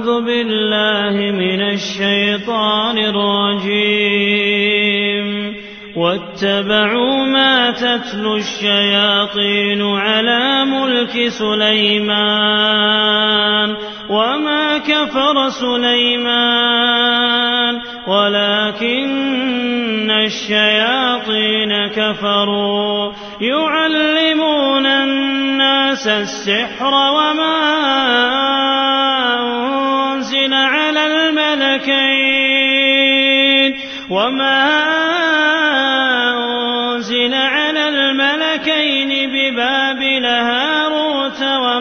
أعوذ بالله من الشيطان الرجيم واتبعوا ما تتلو الشياطين على ملك سليمان وما كفر سليمان ولكن الشياطين كفروا يعلمون الناس السحر وما أنزل على الملكين ببابل هاروت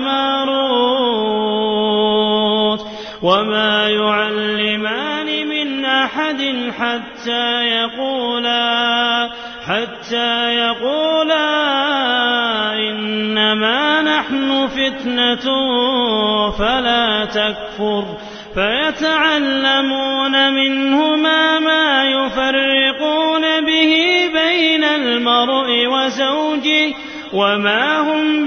وماروت وما يعلمان من أحد حتى يقولا إنما نحن فتنة فلا تكفر فيتعلمون منهما ما يفرقون به بين المرء وزوجه وما هم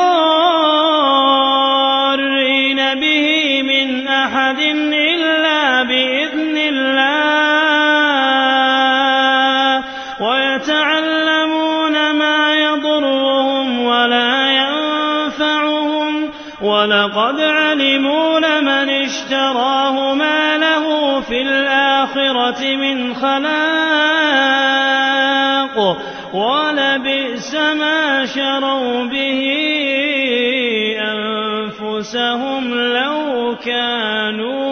بضارين به من أحد إلا بإذن الله ويتعلمون ما يضرهم ولا ينفعهم ولقد علموا لمن اشتراه ما له في الآخرة من خلاق ولبئس ما شروا به أنفسهم لو كانوا